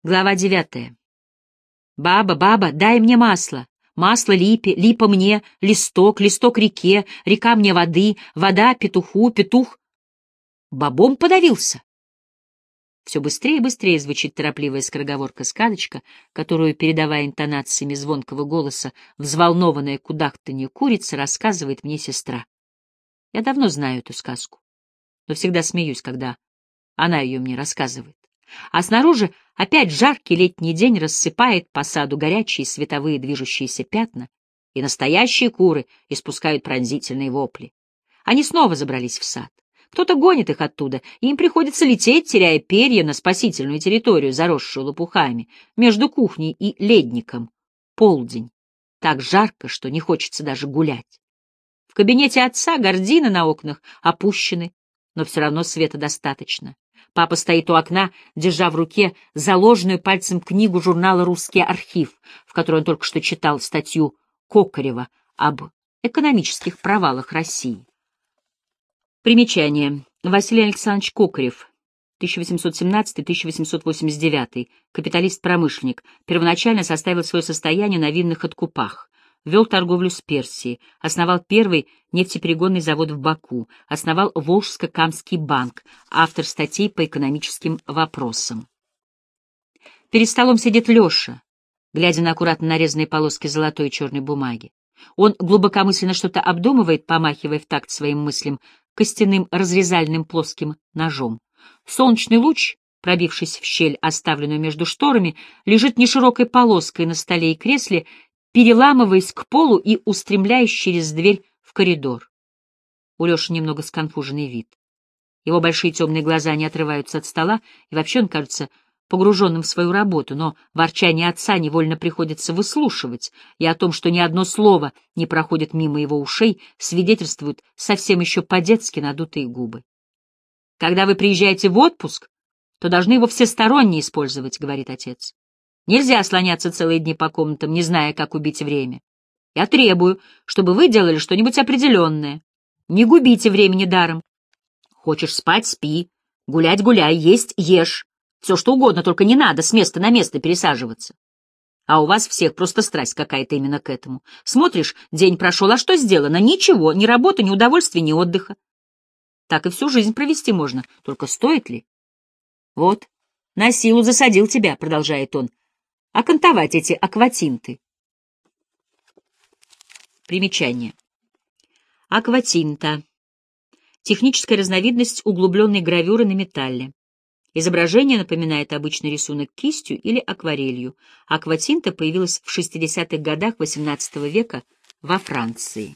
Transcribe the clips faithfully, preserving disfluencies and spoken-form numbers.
Глава девятая. «Баба, баба, дай мне масло. Масло липе, липа мне, листок, листок реке, река мне воды, вода петуху, петух...» Бобом подавился. Все быстрее и быстрее звучит торопливая скороговорка-сказочка, которую, передавая интонациями звонкого голоса, взволнованная кудахтанье курица рассказывает мне сестра. Я давно знаю эту сказку, но всегда смеюсь, когда она ее мне рассказывает. А снаружи опять жаркий летний день рассыпает по саду горячие световые движущиеся пятна, и настоящие куры испускают пронзительные вопли. Они снова забрались в сад. Кто-то гонит их оттуда, и им приходится лететь, теряя перья, на спасительную территорию, заросшую лопухами, между кухней и ледником. Полдень. Так жарко, что не хочется даже гулять. В кабинете отца гардины на окнах опущены, но все равно света достаточно. Папа стоит у окна, держа в руке заложенную пальцем книгу журнала «Русский архив», в которой он только что читал статью Кокарева об экономических провалах России. Примечание. Василий Александрович Кокарев, тысяча восемьсот семнадцатый — тысяча восемьсот восемьдесят девятый, капиталист-промышленник, первоначально составил свое состояние на винных откупах. Вел торговлю с Персией, основал первый нефтеперегонный завод в Баку, основал Волжско-Камский банк, автор статей по экономическим вопросам. Перед столом сидит Леша, глядя на аккуратно нарезанные полоски золотой и черной бумаги. Он глубокомысленно что-то обдумывает, помахивая в такт своим мыслям костяным разрезальным плоским ножом. Солнечный луч, пробившись в щель, оставленную между шторами, лежит неширокой полоской на столе и кресле, переламываясь к полу и устремляясь через дверь в коридор. У Леши немного сконфуженный вид. Его большие темные глаза не отрываются от стола, и вообще он кажется погруженным в свою работу, но ворчание отца невольно приходится выслушивать, и о том, что ни одно слово не проходит мимо его ушей, свидетельствуют совсем еще по-детски надутые губы. «Когда вы приезжаете в отпуск, то должны его всесторонне использовать», — говорит отец. «Нельзя слоняться целые дни по комнатам, не зная, как убить время. Я требую, чтобы вы делали что-нибудь определенное. Не губите времени даром. Хочешь спать — спи, гулять — гуляй, есть — ешь. Все что угодно, только не надо с места на место пересаживаться. А у вас всех просто страсть какая-то именно к этому. Смотришь, день прошел, а что сделано? Ничего, ни работы, ни удовольствия, ни отдыха. Так и всю жизнь провести можно, только стоит ли? Вот, на силу засадил тебя, — продолжает он, — окантовать эти акватинты». Примечание. Акватинта. Техническая разновидность углубленной гравюры на металле. Изображение напоминает обычный рисунок кистью или акварелью. Акватинта появилась в шестидесятых годах восемнадцатого века во Франции.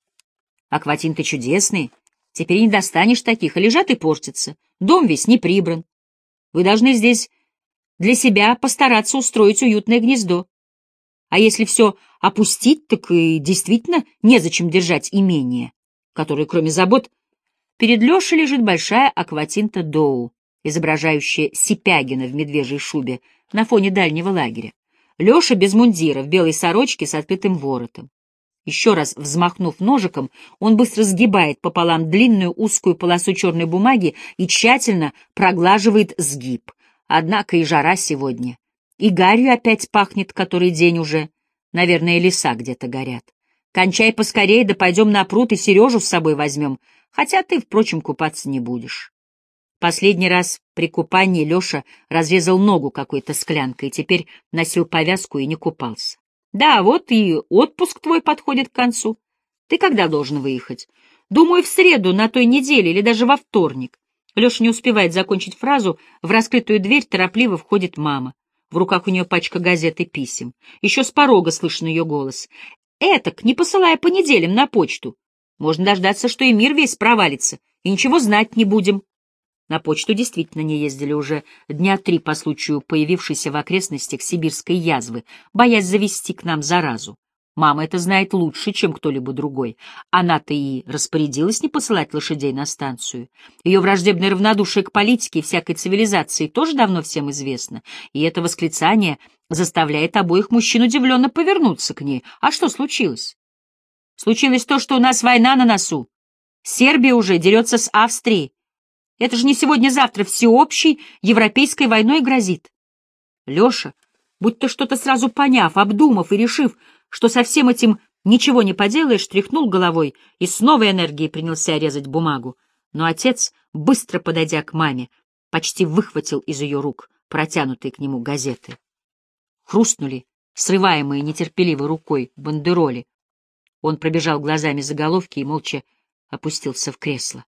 Акватинты чудесные. Теперь не достанешь таких, а лежат и портятся. Дом весь не прибран. Вы должны здесь для себя постараться устроить уютное гнездо. А если все опустить, так и действительно незачем держать имение, которое, кроме забот, перед Лешей лежит большая акватинта Доу, изображающая Сипягина в медвежьей шубе на фоне дальнего лагеря. Леша без мундира, в белой сорочке с открытым воротом. Еще раз взмахнув ножиком, он быстро сгибает пополам длинную узкую полосу черной бумаги и тщательно проглаживает сгиб. Однако и жара сегодня. И гарью опять пахнет который день уже. Наверное, леса где-то горят. Кончай поскорее, да пойдем на пруд и Сережу с собой возьмем, хотя ты, впрочем, купаться не будешь. Последний раз при купании Леша разрезал ногу какой-то склянкой, и теперь носил повязку и не купался. Да, вот и отпуск твой подходит к концу. Ты когда должен выехать? Думаю, в среду, на той неделе или даже во вторник. Леша не успевает закончить фразу, в раскрытую дверь торопливо входит мама. В руках у нее пачка газет и писем. Еще с порога слышен ее голос. Этак, не посылая по неделям на почту. Можно дождаться, что и мир весь провалится, и ничего знать не будем. На почту действительно не ездили уже дня три по случаю появившейся в окрестностях сибирской язвы, боясь завести к нам заразу. Мама это знает лучше, чем кто-либо другой. Она-то и распорядилась не посылать лошадей на станцию. Ее враждебное равнодушие к политике и всякой цивилизации тоже давно всем известно, и это восклицание заставляет обоих мужчин удивленно повернуться к ней. А что случилось? Случилось то, что у нас война на носу. Сербия уже дерется с Австрией. Это же не сегодня-завтра всеобщей европейской войной грозит. Леша, будто что-то сразу поняв, обдумав и решив, что со всем этим ничего не поделаешь, тряхнул головой и с новой энергией принялся резать бумагу. Но отец, быстро подойдя к маме, почти выхватил из ее рук протянутые к нему газеты. Хрустнули, срываемые нетерпеливой рукой, бандероли. Он пробежал глазами заголовки и молча опустился в кресло.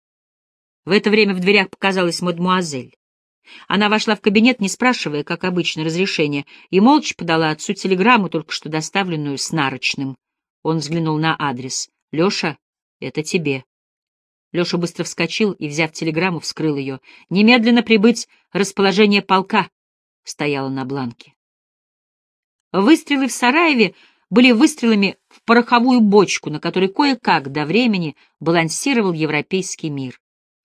В это время в дверях показалась мадмуазель. Она вошла в кабинет, не спрашивая, как обычно, разрешения, и молча подала отцу телеграмму, только что доставленную с нарочным. Он взглянул на адрес. «Леша, это тебе». Леша быстро вскочил и, взяв телеграмму, вскрыл ее. «Немедленно прибыть расположение полка», — стояло на бланке. Выстрелы в Сараеве были выстрелами в пороховую бочку, на которой кое-как до времени балансировал европейский мир.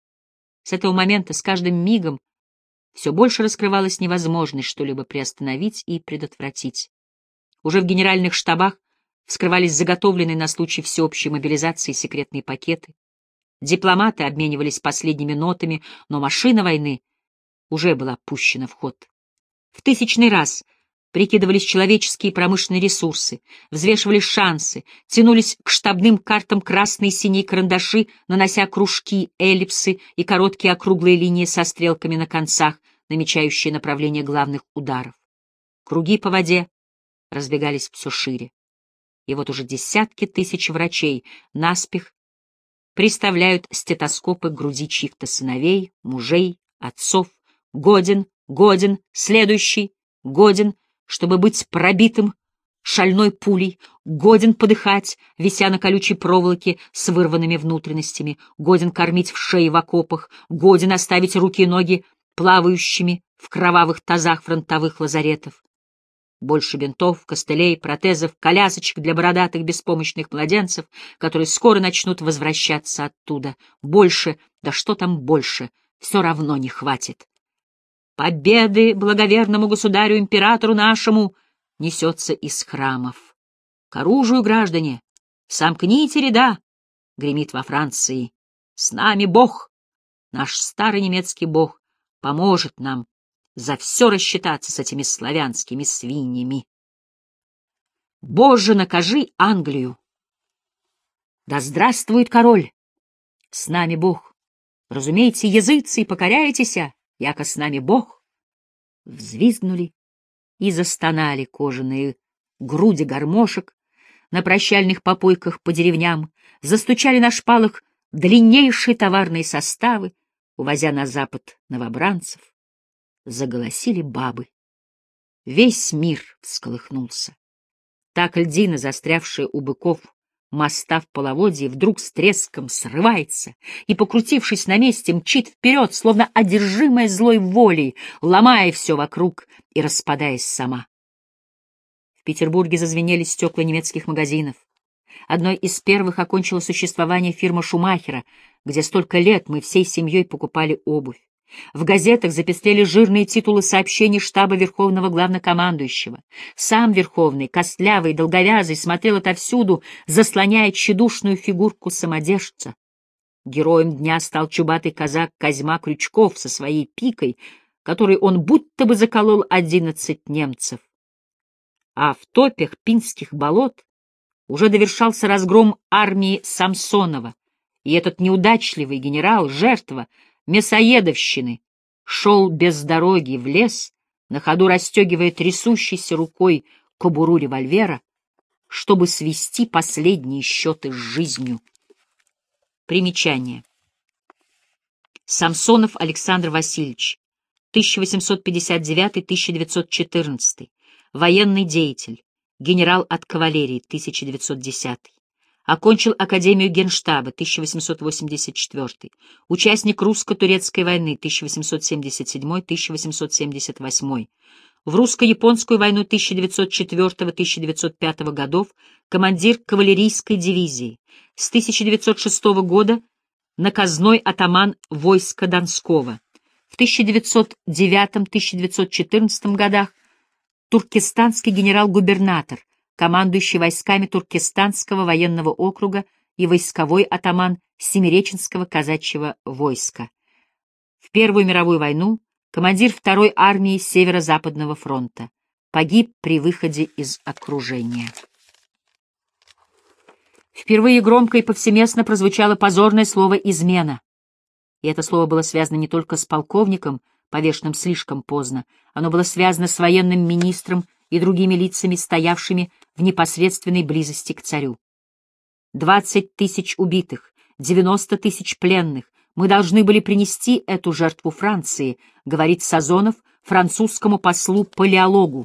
С этого момента, с каждым мигом, все больше раскрывалась невозможность что-либо приостановить и предотвратить. Уже в генеральных штабах вскрывались заготовленные на случай всеобщей мобилизации секретные пакеты. Дипломаты обменивались последними нотами, но машина войны уже была пущена в ход. В тысячный раз прикидывались человеческие и промышленные ресурсы, взвешивались шансы, тянулись к штабным картам красные и синие карандаши, нанося кружки, эллипсы и короткие округлые линии со стрелками на концах, намечающие направление главных ударов. Круги по воде разбегались все шире. И вот уже десятки тысяч врачей наспех приставляют стетоскопы к груди чьих-то сыновей, мужей, отцов. Годен, годен, следующий, годен, чтобы быть пробитым шальной пулей, годен подыхать, вися на колючей проволоке с вырванными внутренностями, годен кормить в шее в окопах, годен оставить руки и ноги плавающими в кровавых тазах фронтовых лазаретов. Больше бинтов, костылей, протезов, колясочек для бородатых беспомощных младенцев, которые скоро начнут возвращаться оттуда. Больше, да что там больше, все равно не хватит. Победы благоверному государю-императору нашему несется из храмов. К оружию, граждане, сомкните ряда, гремит во Франции. С нами Бог, наш старый немецкий Бог, поможет нам за все рассчитаться с этими славянскими свиньями. Боже, накажи Англию! Да здравствует король! С нами Бог! Разумеете, языцы, покоряйтеся, яко с нами Бог! Взвизгнули и застонали кожаные груди гармошек на прощальных попойках по деревням, застучали на шпалах длиннейшие товарные составы, увозя на запад новобранцев. Заголосили бабы. Весь мир всколыхнулся. Так льдина, застрявшая у быков моста в половодье, вдруг с треском срывается и, покрутившись на месте, мчит вперед, словно одержимая злой волей, ломая все вокруг и распадаясь сама. В Петербурге зазвенели стекла немецких магазинов. Одной из первых окончила существование фирма Шумахера, где столько лет мы всей семьей покупали обувь. В газетах запестрели жирные титулы сообщений штаба Верховного Главнокомандующего. Сам Верховный, костлявый, долговязый, смотрел отовсюду, заслоняя тщедушную фигурку самодержца. Героем дня стал чубатый казак Козьма Крючков со своей пикой, которой он будто бы заколол одиннадцать немцев. А в топях Пинских болот уже довершался разгром армии Самсонова, и этот неудачливый генерал, жертва мясоедовщины, шел без дороги в лес, на ходу расстегивая трясущейся рукой кобуру револьвера, чтобы свести последние счеты с жизнью. Примечание. Самсонов Александр Васильевич, тысяча восемьсот пятьдесят девятый — тысяча девятьсот четырнадцатый, военный деятель, генерал от кавалерии, тысяча девятьсот десятый. Окончил Академию Генштаба, тысяча восемьсот восемьдесят четвёртый, участник русско-турецкой войны, тысяча восемьсот семьдесят седьмой — тысяча восемьсот семьдесят восьмой, в русско-японскую войну тысяча девятьсот четвёртого — тысяча девятьсот пятого годов, командир кавалерийской дивизии, с тысяча девятьсот шестого года наказной атаман войска Донского, в тысяча девятьсот девятом — тысяча девятьсот четырнадцатом годах туркестанский генерал-губернатор, командующий войсками Туркестанского военного округа и войсковой атаман Семиреченского казачьего войска. В Первую мировую войну командир второй армии Северо-Западного фронта, погиб при выходе из окружения. Впервые громко и повсеместно прозвучало позорное слово «измена». И это слово было связано не только с полковником, повешенным слишком поздно, оно было связано с военным министром и другими лицами, стоявшими в непосредственной близости к царю. Двадцать тысяч убитых, девяносто тысяч пленных. Мы должны были принести эту жертву Франции, говорит Сазонов французскому послу-палеологу.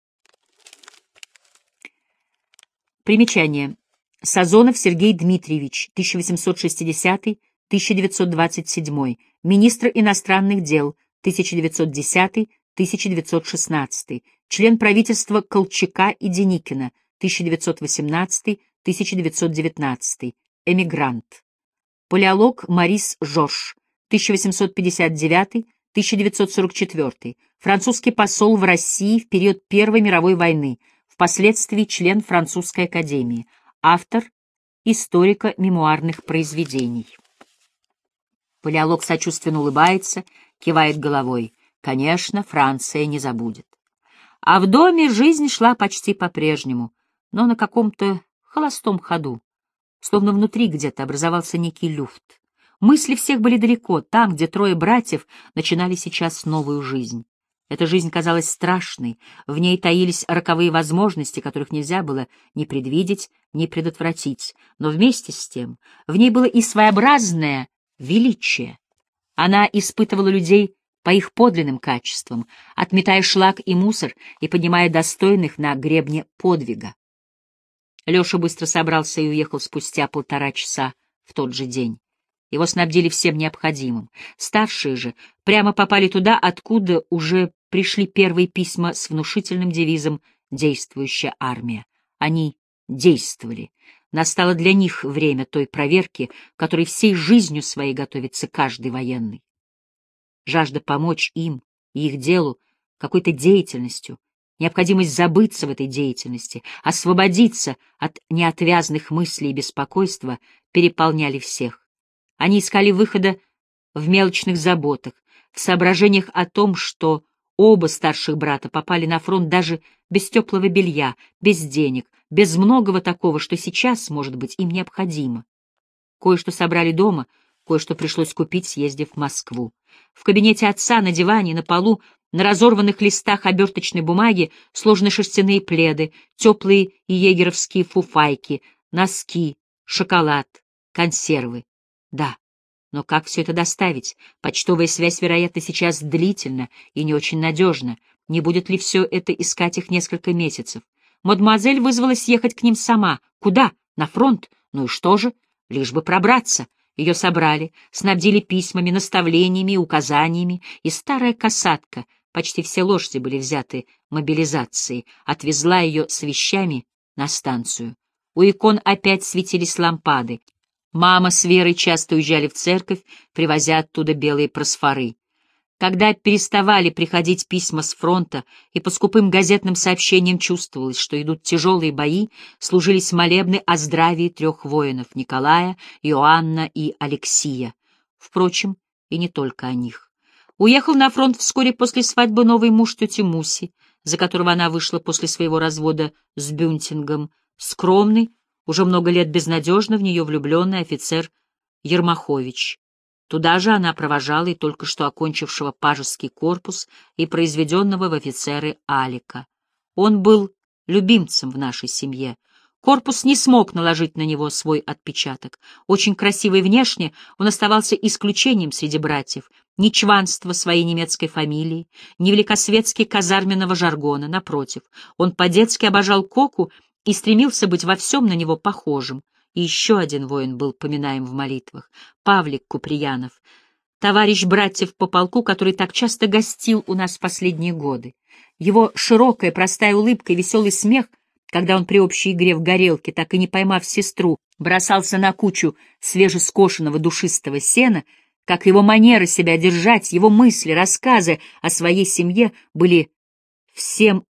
Примечание. Сазонов Сергей Дмитриевич, тысяча восемьсот шестидесятый — тысяча девятьсот двадцать седьмой, министр иностранных дел, тысяча девятьсот десятый — тысяча девятьсот шестнадцатый, член правительства Колчака и Деникина, тысяча девятьсот восемнадцатый — тысяча девятьсот девятнадцатый, эмигрант. Палеолог Марис Жорж, тысяча восемьсот пятьдесят девятый — тысяча девятьсот сорок четвёртый, французский посол в России в период Первой мировой войны, впоследствии член Французской академии, автор историко-мемуарных произведений. Палеолог сочувственно улыбается, кивает головой. Конечно, Франция не забудет. А в доме жизнь шла почти по-прежнему, но на каком-то холостом ходу. Словно внутри где-то образовался некий люфт. Мысли всех были далеко, там, где трое братьев начинали сейчас новую жизнь. Эта жизнь казалась страшной, в ней таились роковые возможности, которых нельзя было ни предвидеть, ни предотвратить, но вместе с тем в ней было и своеобразное величие. Она испытывала людей по их подлинным качествам, отметая шлак и мусор и поднимая достойных на гребне подвига. Леша быстро собрался и уехал спустя полтора часа в тот же день. Его снабдили всем необходимым. Старшие же прямо попали туда, откуда уже пришли первые письма с внушительным девизом «Действующая армия». Они действовали. Настало для них время той проверки, которой всей жизнью своей готовится каждый военный. Жажда помочь им и их делу какой-то деятельностью, необходимость забыться в этой деятельности, освободиться от неотвязных мыслей и беспокойства переполняли всех. Они искали выхода в мелочных заботах, в соображениях о том, что оба старших брата попали на фронт даже без теплого белья, без денег, без многого такого, что сейчас, может быть, им необходимо. Кое-что собрали дома, кое-что пришлось купить, съездив в Москву. В кабинете отца на диване, на полу, на разорванных листах оберточной бумаги сложены шерстяные пледы, теплые егеровские фуфайки, носки, шоколад, консервы. Да, но как все это доставить? Почтовая связь, вероятно, сейчас длительна и не очень надежна. Не будет ли все это искать их несколько месяцев? Мадемуазель вызвалась ехать к ним сама. Куда? На фронт? Ну и что же? Лишь бы пробраться. Ее собрали, снабдили письмами, наставлениями, указаниями, и старая касатка, почти все лошади были взяты мобилизацией, отвезла ее с вещами на станцию. У икон опять светились лампады. Мама с Верой часто уезжали в церковь, привозя оттуда белые просфоры. Когда переставали приходить письма с фронта, и по скупым газетным сообщениям чувствовалось, что идут тяжелые бои, служились молебны о здравии трех воинов — Николая, Иоанна и Алексия. Впрочем, и не только о них. Уехал на фронт вскоре после свадьбы новый муж тети Муси, за которого она вышла после своего развода с Бюнтингом, скромный, уже много лет безнадежно в нее влюбленный офицер Ермахович. Туда же она провожала и только что окончившего пажеский корпус и произведенного в офицеры Алика. Он был любимцем в нашей семье. Корпус не смог наложить на него свой отпечаток. Очень красивый внешне, он оставался исключением среди братьев. Ни чванство своей немецкой фамилии, ни великосветский казарменного жаргона, напротив. Он по-детски обожал Коку и стремился быть во всем на него похожим. И еще один воин был поминаем в молитвах — Павлик Куприянов, товарищ братьев по полку, который так часто гостил у нас в последние годы. Его широкая, простая улыбка и веселый смех, когда он при общей игре в горелке, так и не поймав сестру, бросался на кучу свежескошенного душистого сена, как его манера себя держать, его мысли, рассказы о своей семье были всем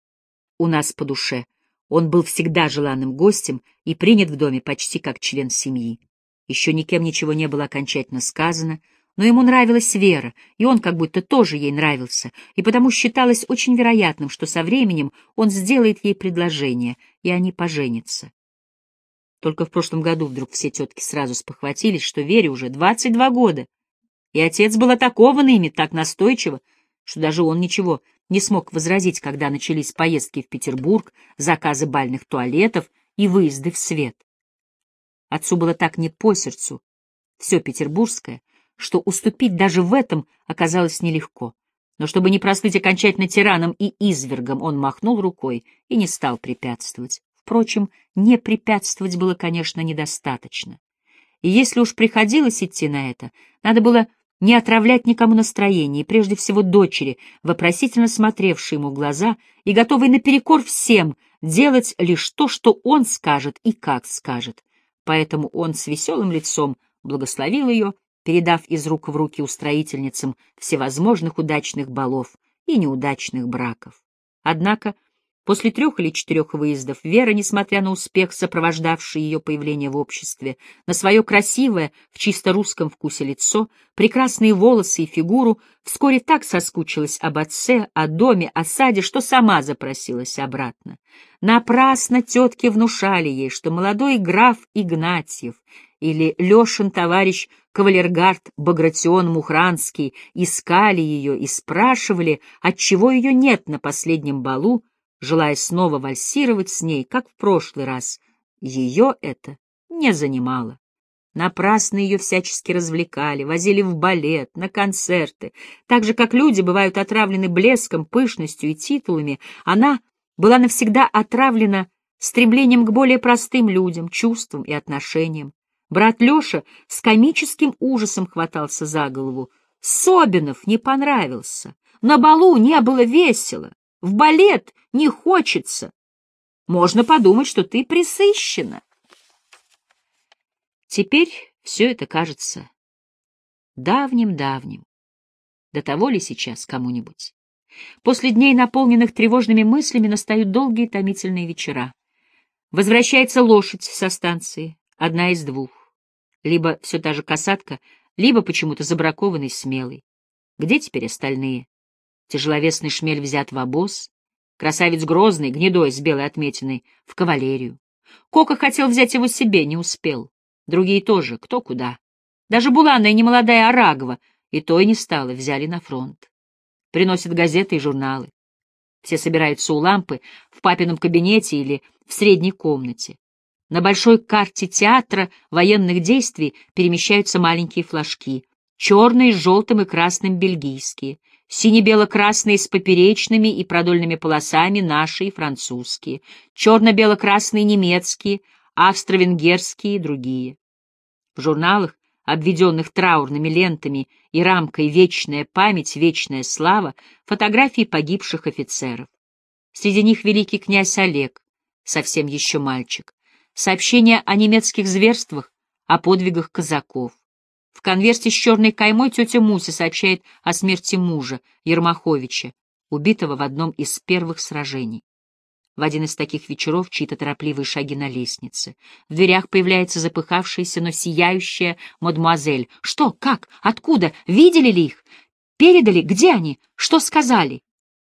у нас по душе. Он был всегда желанным гостем и принят в доме почти как член семьи. Еще никем ничего не было окончательно сказано, Но ему нравилась Вера, и он как будто тоже ей нравился, и потому считалось очень вероятным, что со временем он сделает ей предложение, и они поженятся. Только в прошлом году вдруг все тетки сразу спохватились, что Вере уже двадцать два года, и отец был атакован ими так настойчиво, что даже он ничего не смог возразить, когда начались поездки в Петербург, заказы бальных туалетов и выезды в свет. Отцу было так не по сердцу все петербургское, что уступить даже в этом оказалось нелегко. Но чтобы не прослыть окончательно тираном и извергом, он махнул рукой и не стал препятствовать. Впрочем, не препятствовать было, конечно, недостаточно. И если уж приходилось идти на это, надо было не отравлять никому настроение, и прежде всего дочери, вопросительно смотревшей ему в глаза и готовой наперекор всем делать лишь то, что он скажет и как скажет. Поэтому он с веселым лицом благословил ее, передав из рук в руки устроительницам всевозможных удачных балов и неудачных браков. Однако после трех или четырех выездов Вера, несмотря на успех, сопровождавший ее появление в обществе, на свое красивое, в чисто русском вкусе лицо, прекрасные волосы и фигуру, вскоре так соскучилась об отце, о доме, о саде, что сама запросилась обратно. Напрасно тетки внушали ей, что молодой граф Игнатьев или Лешин товарищ кавалергард Багратион Мухранский искали ее и спрашивали, отчего ее нет на последнем балу, желая снова вальсировать с ней, как в прошлый раз. Ее это не занимало. Напрасно ее всячески развлекали, возили в балет, на концерты. Так же, как люди бывают отравлены блеском, пышностью и титулами, она была навсегда отравлена стремлением к более простым людям, чувствам и отношениям. Брат Леша с комическим ужасом хватался за голову. Собинов не понравился. На балу не было весело. В балет не хочется. Можно подумать, что ты пресыщена. Теперь все это кажется давним-давним. До того ли сейчас кому-нибудь? После дней, наполненных тревожными мыслями, настают долгие томительные вечера. Возвращается лошадь со станции, одна из двух. Либо все та же касатка, либо почему-то забракованный смелый. Где теперь остальные? Тяжеловесный шмель взят в обоз, красавец Грозный, гнедой с белой отметиной, в кавалерию. Кока хотел взять его себе, не успел. Другие тоже, кто куда. Даже буланая немолодая Арагова, и то и не стало, взяли на фронт. Приносят газеты и журналы. Все собираются у лампы, в папином кабинете или в средней комнате. На большой карте театра военных действий перемещаются маленькие флажки. Черные с желтым и красным бельгийские, сине-бело-красные с поперечными и продольными полосами наши и французские, черно-бело-красные немецкие, австро-венгерские и другие. В журналах, обведенных траурными лентами и рамкой «Вечная память, вечная слава», фотографии погибших офицеров. Среди них великий князь Олег, совсем еще мальчик, сообщения о немецких зверствах, о подвигах казаков. В конверте с черной каймой тетя Муся сообщает о смерти мужа, Ермаховича, убитого в одном из первых сражений. В один из таких вечеров чьи-то торопливые шаги на лестнице. В дверях появляется запыхавшаяся, но сияющая мадемуазель. Что? Как? Откуда? Видели ли их? Передали? Где они? Что сказали?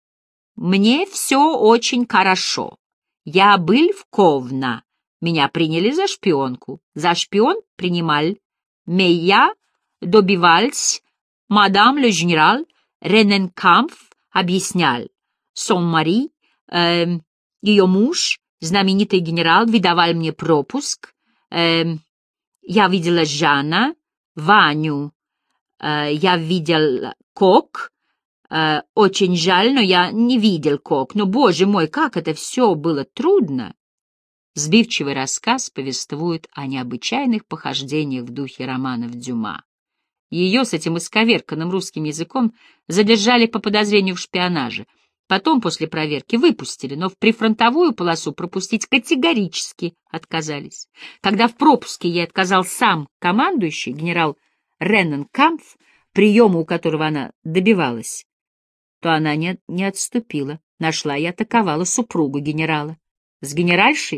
Мне все очень хорошо. Я был в Ковна. Меня приняли за шпионку. За шпион принимал. Меня добивались. Мадам ле генерал Рененкамф объяснял. Сон Мари, э, ее муж, знаменитый генерал, выдавал мне пропуск. Э, я видела Жана, Ваню. Э, я видел Кок. Э, очень жаль, но я не видел Кок. Но, боже мой, как это все было трудно! Сбивчивый рассказ повествует о необычайных похождениях в духе романов Дюма. Ее с этим исковерканным русским языком задержали по подозрению в шпионаже. Потом, после проверки, выпустили, но в прифронтовую полосу пропустить категорически отказались. Когда в пропуске ей отказал сам командующий, генерал Рененкамф, приема у которого она добивалась, то она не, не отступила, нашла и атаковала супругу генерала. С генеральшей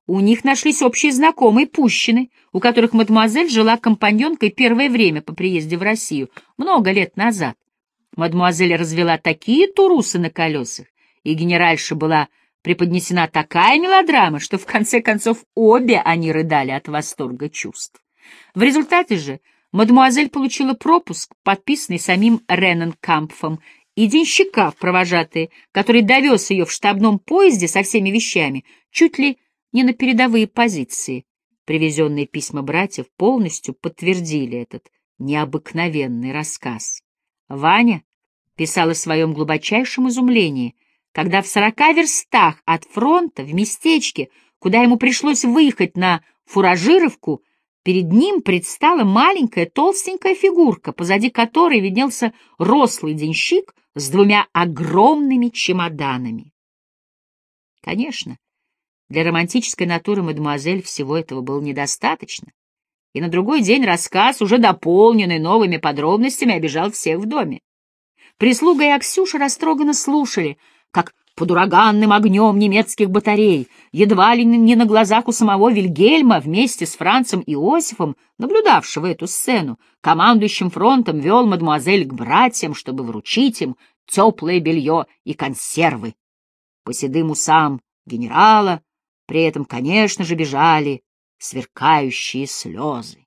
У них нашлись общие знакомые Пущины, у которых мадемуазель жила компаньонкой первое время по приезде в Россию, много лет назад. Мадемуазель развела такие турусы на колесах, и генеральша была преподнесена такая мелодрама, что в конце концов обе они рыдали от восторга чувств. В результате же мадемуазель получила пропуск, подписанный самим Рененкампфом, и денщика в провожатые, который довез ее в штабном поезде со всеми вещами, чуть ли не на передовые позиции. Привезенные письма братьев полностью подтвердили этот необыкновенный рассказ. Ваня писал о своем глубочайшем изумлении, когда в сорока верстах от фронта, в местечке, куда ему пришлось выехать на фуражировку, перед ним предстала маленькая толстенькая фигурка, позади которой виднелся рослый денщик с двумя огромными чемоданами. Конечно, для романтической натуры мадемуазель всего этого было недостаточно, и на другой день рассказ, уже дополненный новыми подробностями, обижал всех в доме. Прислуга и Аксюша растроганно слушали, как под ураганным огнем немецких батарей, едва ли не на глазах у самого Вильгельма, вместе с Францем Иосифом, наблюдавшего эту сцену, командующим фронтом вел мадемуазель к братьям, чтобы вручить им теплое белье и консервы. По седым усам генерала при этом, конечно же, бежали сверкающие слезы.